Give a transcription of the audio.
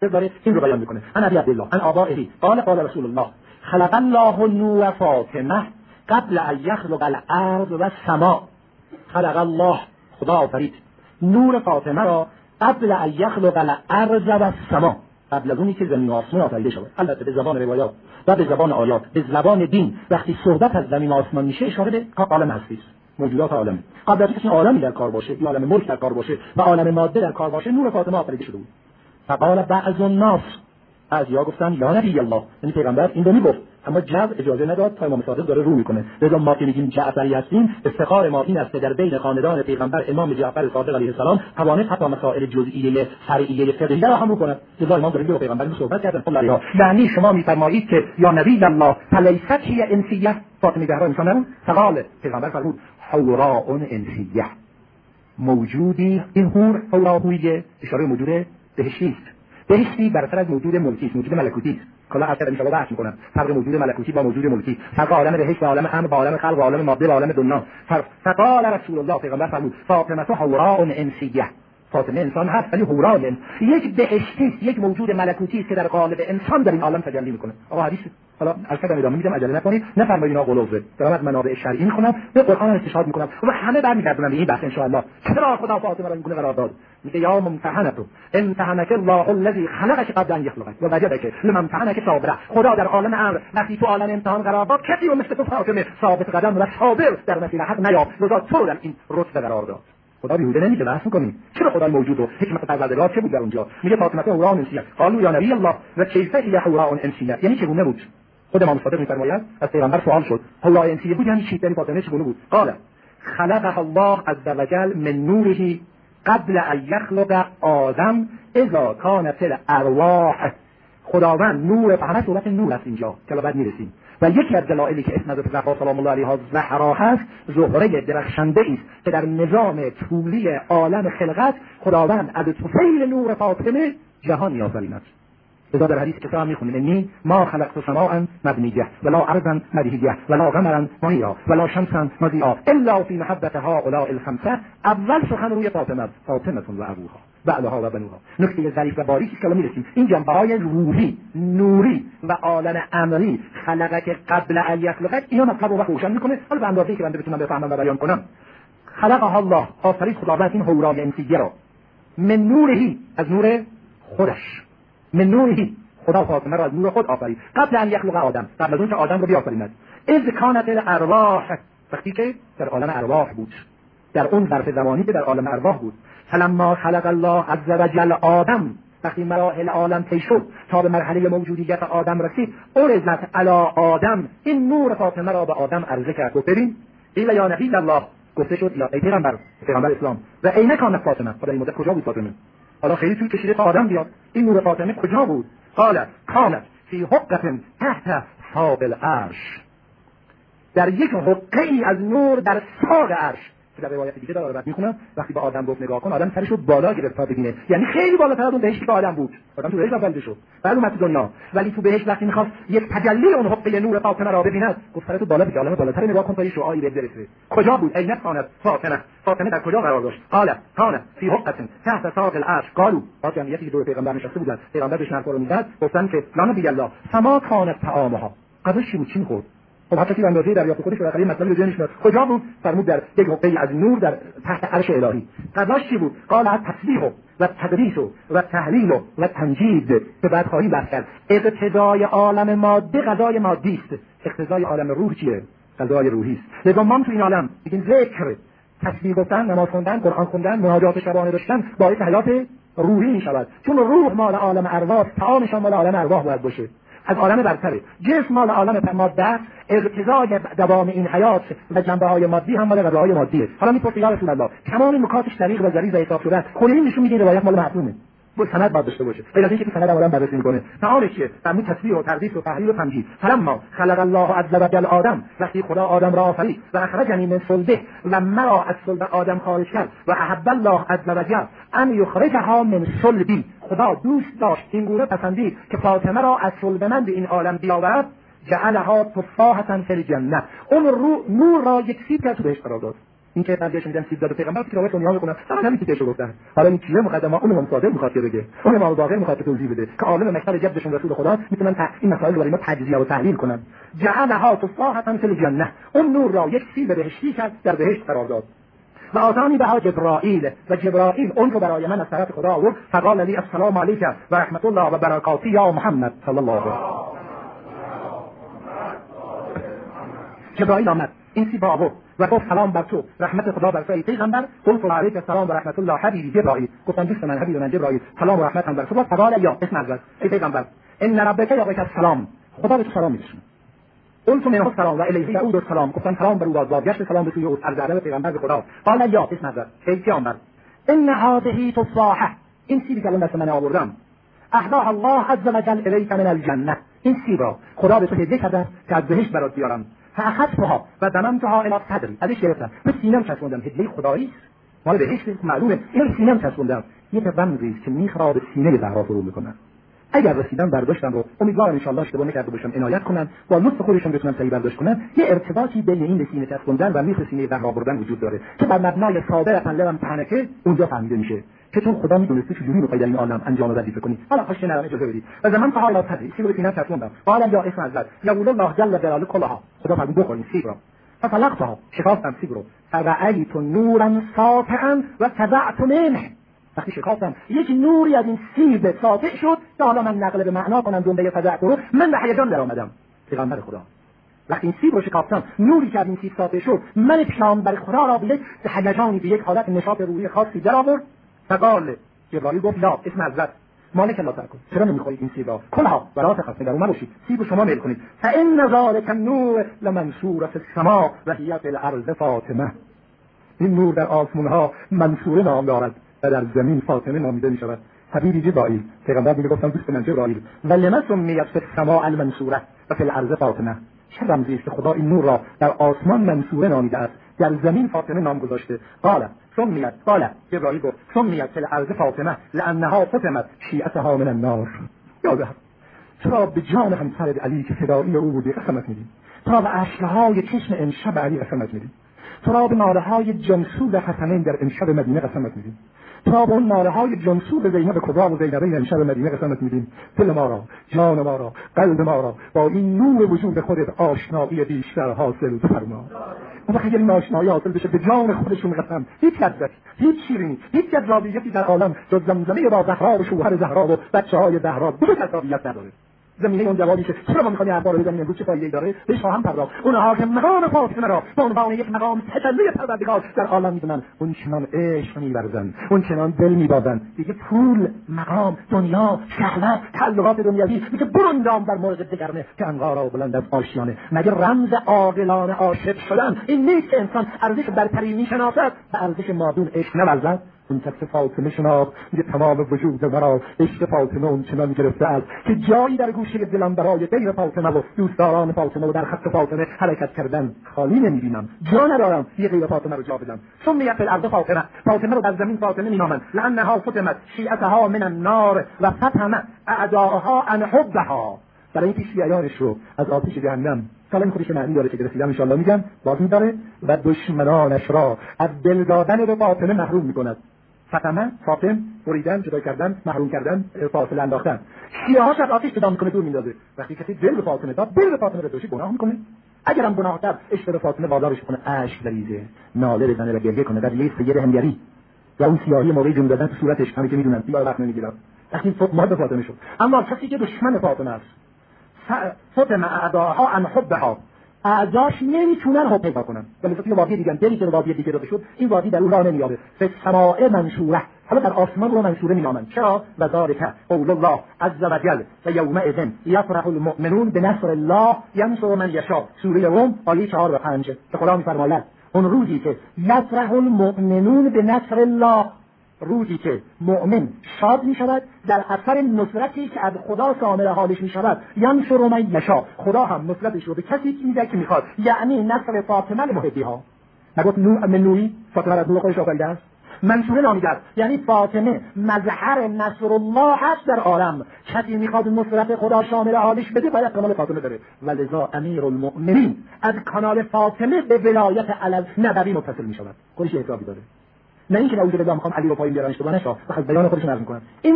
داره این رو بیان میکنه. انا ابی عبدالله ان آبائه قال رسول الله خلق الله نور فاطمه قبل ان یخلق الارض و السماء. خلق الله، خدا آفرید نور فاطمه را قبل ان یخلق الارض و السماء، قبل از اونی که زمین و آسمان آفریده شود. البته به زبان روایات و به زبان آیات، به زبان دین وقتی صحبت از زمین و آسمان میشه اشاره به عالم هستی است، موجودات عالم. قبل از اینکه عالمی در کار باشه، یا عالم ملک در کار باشه و عالم ماده در کار باشه، نور فاطمه آفریده شده بود. فقال بعض الناس، بعضیا گفتن یا نبی الله، یعنی پیغمبر این رو میگفت اما جو اجازه نداد تا امام صادق داره رو میکنه. لذا ما که میگیم جعفری هستیم، افتخار ما این است که در بین خاندان پیغمبر امام جعفر صادق علیه السلام توانست حتی مسائل جزئیه فرعیه فقهی را هم رو کنه. لذا امام داره با پیغمبر صحبت کرد. الله یعنی شما میفرمایید که یا نبی الله فلیست هی انسیه، فاطمه زهرا انسان نبود؟ فقال پیغمبر فرمود حوراء انسیه، موجودی این حور حوراء اشاره موجود بهشتی است. بهشتی برتر از موجود ملکی است، موجود ملکوتی است. کلا اثر ان شاء الله بحث می‌کنم فرق موجود ملکوتی با موجود ملکی، فرق عالم بهشت و عالم امر با عالم خلق و عالم ماده و عالم دنیا. فقال رسول الله پیغمبر فرمود فاطمه حوراء انسیه، فاطمه انسان هست ولی حوراء، یک بهشتی، یک موجود ملکوتی است که در قالب انسان در این عالم تجلی می‌کنه. آقا حدیث حالا البته ادامه میدم، عجله نکنید، نفرمایید اینا قلوزه. دارم از منابع شرعی می‌خونم، به قرآن استشهاد می‌کنم و همه برمیگردونم به این بحث ان شاء الله. چرا خدا فاطمه را اینگونه قرار داد؟ میگه یا ممتحنه امتحنک الله الذی خلقك قبل ان یخلقک و وجدک لممتحنک صابرا. خدا در عالم امر وقتی تو عالم امتحان قرار داد، کسی رو مثل تو فاطمه ثابت قدم و صابر در مسیر حق نیافت، لذا تو در این رتبه قرار داد. خدا بیهوده نمیگه، بحث می‌کنیم چرا خدا موجود و حکمت پروردگار چه بود در اونجا. میگه فاطمه حوراء انسیه. قالوا یا نبی الله و کیف هی حوراء انسیه، یعنی چگونه بود؟ خود امام صادق می‌فرماید از پیغمبر سوال شد حوراء انسیه بود یعنی چی؟ یعنی فاطمه چگونه بود؟ قال خلقها الله عز وجل من نوره قبل ان یخلق آدم اذا كانت الارواح. خداوند نور، فقط صورت نور است اینجا که بعد میرسیم. و یکی از دلایلی که اسم حضرت زهرا سلام الله علیها زهرا هست، زهره درخشنده است که در نظام طولی عالم خلقت خداوند از طفیل نور فاطمه جهان آفریند. لذا در حدیث که میخونیم انی ما خلقت سماء مبنیه ولا ارضا مدحیه ولا قمرا منیرا ولا شمسا مضیئا الا فی محبت هؤلاء الخمسه. اول سخن روی فاطمه و ابوها بعدها و بنوها. نکته ظریف و باریکی که میرسیم این جنبه‌های روحی، نوری و عالم امری خلقک قبل ان یخلقک، اینا مطلب رو روشن میکنه. حالا به اندازه‌ای که من بتونم بفهمم و بیان کنم، خلقها الله، آفرید خداوند این حوراء انسیه را، من نورهی، از نور خودش، من نورهی، خدا فاطمه را از نور خود آفرید قبل ان یخلق آدم، قبل از اون که آدم رو بیافریند. اذ کانت الارواح، وقتی که در عالم ارواح بود، در اون ظرف زمانی که در عالم ارواح بود. فلما خلق الله عز وجل آدم، وقتی مراحل عالم طی شد تا به مرحله موجودیت آدم رسید، عرضت علی آدم، این نور فاطمه را به آدم عرضه کرد. گفت ببین قیل یا نبی الله، گفته شد یا ای پیغمبر اسلام، و عین کان فاطمه، خدا این مدت کجا بود فاطمه؟ حالا خیلی طول کشیده تا آدم بیاد. این نور فاطمه کجا بود؟ قال کانت فی حقه تحت ساق العرش، در یک حقه ای از نور در ساق عرش. در روایت دیگه داره بعد میخونم وقتی به آدم گفت نگاه کن، آدم سرشو بالا گرفت تا ببینه، یعنی خیلی بالاتر از اون بهشتی که آدم بود. آدم تو بهشت اول شد بعد اومد تو دنیا، ولی تو بهشت وقتی میخواست یک تجلی اون حقه نور فاطمه را ببیند، گفت سرتو بالا بگیر، عالم بالاتر نگاه کن تا شعاعی بهت برسه. کجا بود؟ عین کانت فاطمه در کجا قرار داشت؟ قال کانت فی حقه تحت ساق العرش. قالوا با جمعیتی دور پیغمبر نشسته بودن، پیغمبر بهش نرفا رو میداد، گفتن که لا نبی الله فما کانت طعامها، قبلش چی بود، چی میخورد؟ خب حتی که اندازه دریافت خودش رو خیلی مثلا ذهنش میاد. کجا بود؟ فرمود در یک حقه از نور در تحت عرش الهی. قضاش چی بود؟ قال تسبیح و تقدیس و تهلیل و تمجید. به بعد خواهیم بحث کرد اقتضای عالم ماده غذای مادی است، اقتضای عالم روح چیه؟ غذای روحی است. لذا ما تو این عالم میگیم ذکر، تسبیح گفتن، نماز خوندن، قرآن خوندن، مناجات شبانه داشتن باعث حیات روحی میشود، چون روح مال عالم ارواح، طعامش مال عالم ارواح باید باشه، از عالم برتره. جسم مال عالم ماده، اقتضای دوام این حیات و جنبه‌های مادی هم مال غذاهای مادیه. حالا میپرسی یا رسول الله تمام این نکاتش دقیق و ظریف حساب شده، کلی نشون میده روایت مال معصومه، با سند باید داشته باشه. غیر از اینکه سند عالم بررسی میکنه. تعالش چیه؟ فرمود تسبیح و تقدیس و تهلیل و تمجید. فلما خلق الله عز وجل آدم، وقتی خدا آدم را آفرید و اخرجنی من صلبه، و مرا از صلب آدم خارج کرد، و احب الله عز وجل ان یخرجها من صلبی، خدا دوست داشت این گونه پسندید که فاطمه را از صلب من به این عالم بیاورد، جعلها تفاحة فی الجنه، اون نور را یک سیب کرد تو بهشت قرار داد. این که برداشت میدن سیب داده پیغمبر که روایت دنیا میکنن فقط همین تیکه‌شو گفتن. حالا این چیه مقدمه اون امام صادق میخواد بگه، اون امام باقر میخواد توضیح بده که عالم مکتب جدشون رسول خدا میتونن این مسائل رو برای ما تجزیه و تحلیل کنن. جعلها تفاحة فی الجنه، اون نور را یک سیب بهشتی کرد در بهشت قرار داد. و آتانی بها جبرائیل، و جبرائیل اون رو برای من از طرف خدا آورد. فقال لی السلام علیک و رحمت الله و برکاته یا محمد صلی الله علیه و جبرائیل آمد این سیب آورد و گفت سلام بر تو، رحمت خدا بر تو ای پیغمبر. قلت علیک السلام و رحمت الله حبیبی جبرائیل، گفتم دوست من حبیب من جبرائیل، سلام و رحمت بر تو. فقال یا اسم حضرت ای پیغمبر ان ربک یقیک السلام، خدا به تو سلام می‌رسونه. قلت منه السلام و الیه یعود السلام، گفتم سلام بر او بازگشت سلام به توی او از ادب پیغمبر به خدا. قال یا اسم حضرت ای پیغمبر ان هذه تفاحه، این سیبی که دست من آوردم، اهداها الله عز وجل الیک من الجنه، این سیب را خدا به تو هدیه کرده که از بهشت برات بیارم. فاخذتها و ضممتها الى صدری، ازش گرفتم به سینه‌ام چسبوندم، هدیه خدایی مال بهشت معلومه، این سینه‌ام چسبوندم. یک رمزی که میخواد سینه زهرا فرو میکنه. اگر رسیدن برداشتن رو امیدوارم ان شاء الله اشتباه نکرده باشم عنایت کنن با نصف خودشون بتونن صحیح برداشت کنن. یه ارتباطی بین این سینه چسبوندن و میخ سینه زهرا بردن وجود داره که بر مبنای صابر لم تنکه اونجا فهمیده میشه که چون خدا میدونسته چجوری میخواد در این عالم انجام وظیفه کنی. حالا خوش نرم اجازه بدید و زمان فعال صدری سیب رو سینه چسبوندم. قال یا اسم حضرت یقول الله جل جلاله کلها، خدا فرمود بخورین سیب رو. فطلقتها، شکافتم سیب رو. فرأیت نورا ساطعا و تبعت منه، وقتی شکافتم یک نوری از این سیب ساطع شد که حالا من نقل به معنا کنم جمله فزعت رو، من به هیجان در آمدم. پیغمبر خدا وقتی این سیب رو شکافتم، نوری که از این سیب ساطع شد، من پیامبر خدا را به یک هیجانی، به یک حالت نشاط روحی خاصی در آورد. فقال جبرائیل گفت لا اسم حضرت مالک لا تاکل، چرا نمیخورید این سیب را؟ کلها ولا تخف، نگران نباشید، سیب شما میل کنید. فان ذلک النور لمنصور فی السماء و هی فی الارض فاطمه، این نور در آسمان ها منصوره نام دارد و در زمین فاطمه نامیده می شود. حبیبی جبرائیل، پیغمبر میگه گفتم دوست من جبرائیل، و لما سمیت فی السماء المنصوره و فی الارض فاطمه، چه رمزی است که خدا این نور را در آسمان منصوره نامیده است، در زمین فاطمه نام گذاشته. قال جبرائیل گفت سمیت فی الارض فاطمه لانها فتمت شیعتها من النار. یاده چرا به جان همسر علی که فدایی او بودی قسمت میدی؟ چرا به اشکهای چشم امشب علی قسمت میدی؟ چرا به ناله‌های جمسود حسنین در امشب مدینه قسمت میدیم؟ چرا به اون ناله‌های جمسود زینب کبرا و زینبین امشب مدینه قسمت میدیم؟ دل ما را، جان ما را، قلب ما را با این نور وجود خودت آشنایی بیشتر حاصل فرما. اون وقتی این آشنایی حاصل بشه به جان خودشون قسم، هیچ لذتی، هیچ شیرینی، هیچ جذابیتی در عالم جز زمزمه با زهرا و شوهر زهرا و بچه‌های زهرا دو جذابیت نداره. زمینه اون جوابی که چرا ما می‌خوایم اخبار رو بزنیم چه فایده‌ای داره؟ بهش خواهم پرداخت. اونها که مقام فاطمه را به عنوان یک مقام تجلی پروردگار در عالم می‌دونن، اون چنان عشق می‌ورزن، اون چنان دل می‌بازن، دیگه پول، مقام، دنیا، شهوت، تعلقات دنیوی دیگه بروندام در مورد دگرنه که انقارا بلند از آشیانه. مگر رمز عاقلانه عاشق شدن این نیست که انسان ارزش برتری می‌شناسد و ارزش مادون عشق نورزد؟ اون کس فاطمه شناخت میگه تمام وجود مرا عشق فاطمه اون چنان گرفته است که جایی در گوشه دلم برای غیر فاطمه و دوستداران فاطمه و در خط فاطمه حرکت کردن خالی نمیبینم، جا ندارم یه غیر فاطمه رو جا بدم. سمیت فی الارض فاطمه رو در زمین فاطمه مینامن لانها فتمت شیعتها من النار و فتم اعداءها عن حبها، برای اینکه شیعیانش رو از آتش جهنم سالم خودش معنی داره که رسیدم ان شاء الله میگم باز می‌داره و دشمنانش را از دل دادن به فاطمه محروم می‌کند. فاطمه بریدن، جدا کردن، محروم کردن، فاصله انداختن. شیعه‌هاش از آتش جدا می‌کنه، دور میندازه. وقتی کسی دل به فاطمه داد، دل به فاطمه رو دوشی گناه می‌کنه. اگرم گناه کرد، عشق به فاطمه بازارش کنه، اشک بریزه، ناله بزنه و گریه کنه در یه سید هنگری یا اون سیاهی موقعی جون دادن تو صورتش، همین که می‌دونن دیگه وقت نمی‌گیره. وقتی فاطمه فاطمه شد. اما کسی که دشمن فاطمه است، فتم اعداءها عن حبها، اعداش نمیتونن حب پیدا کنن. ولی وقتی وادی دیگه دلی که وادی دیگه رو بشود، این وادی در اون راه نمیاره. فسماء منشوره، حالا در آسمان رو منشوره مینامن. چرا؟ و ذالک قول الله عز وجل و یومئذ یفرح المؤمنون بنصر الله ینصر من یشاء. سوره روم آیه 4 و 5 که خدا میفرماید اون روزی که یفرح المؤمنون بنصر الله، روزی که مؤمن شاد می شود در اثر نصرتی که از خدا شامل حالش می شود، ینصر من یشاء، خدا هم نصرتش رو به کسی میده که میخواد، یعنی نصر فاطمه محبی ها. نگفت نوری فاطمه از نور خودش آفریده است، منصوره نامیده، یعنی فاطمه مظهر نصر الله هست در عالم. کسی میخواد نصرت خدا شامل حالش بده باید کانال فاطمه بره، ولذا امیرالمؤمنین از کانال فاطمه به ولایت علی نبوی متصل میشود. خودش حسابی داره، نه اینکه نعوذ بالله میخوام علی رو پایین بیارم اشتباه نشه، فقط بیان خودش نظم کنم.